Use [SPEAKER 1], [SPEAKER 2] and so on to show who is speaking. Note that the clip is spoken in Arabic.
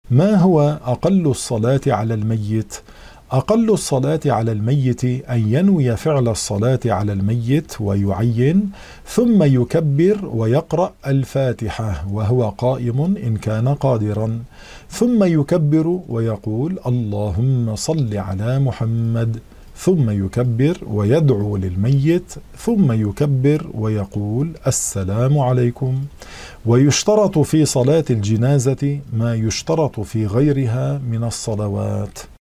[SPEAKER 1] ما هو أقل الصلاة على الميت؟ أقل الصلاة على الميت أن ينوي فعل الصلاة على الميت ويعين، ثم يكبر ويقرأ الفاتحة وهو قائم إن كان قادرا، ثم يكبر ويقول اللهم صل على محمد، ثم يكبر ويدعو للميت، ثم يكبر ويقول السلام عليكم. ويشترط في صلاة الجنازة ما يشترط في غيرها من الصلوات.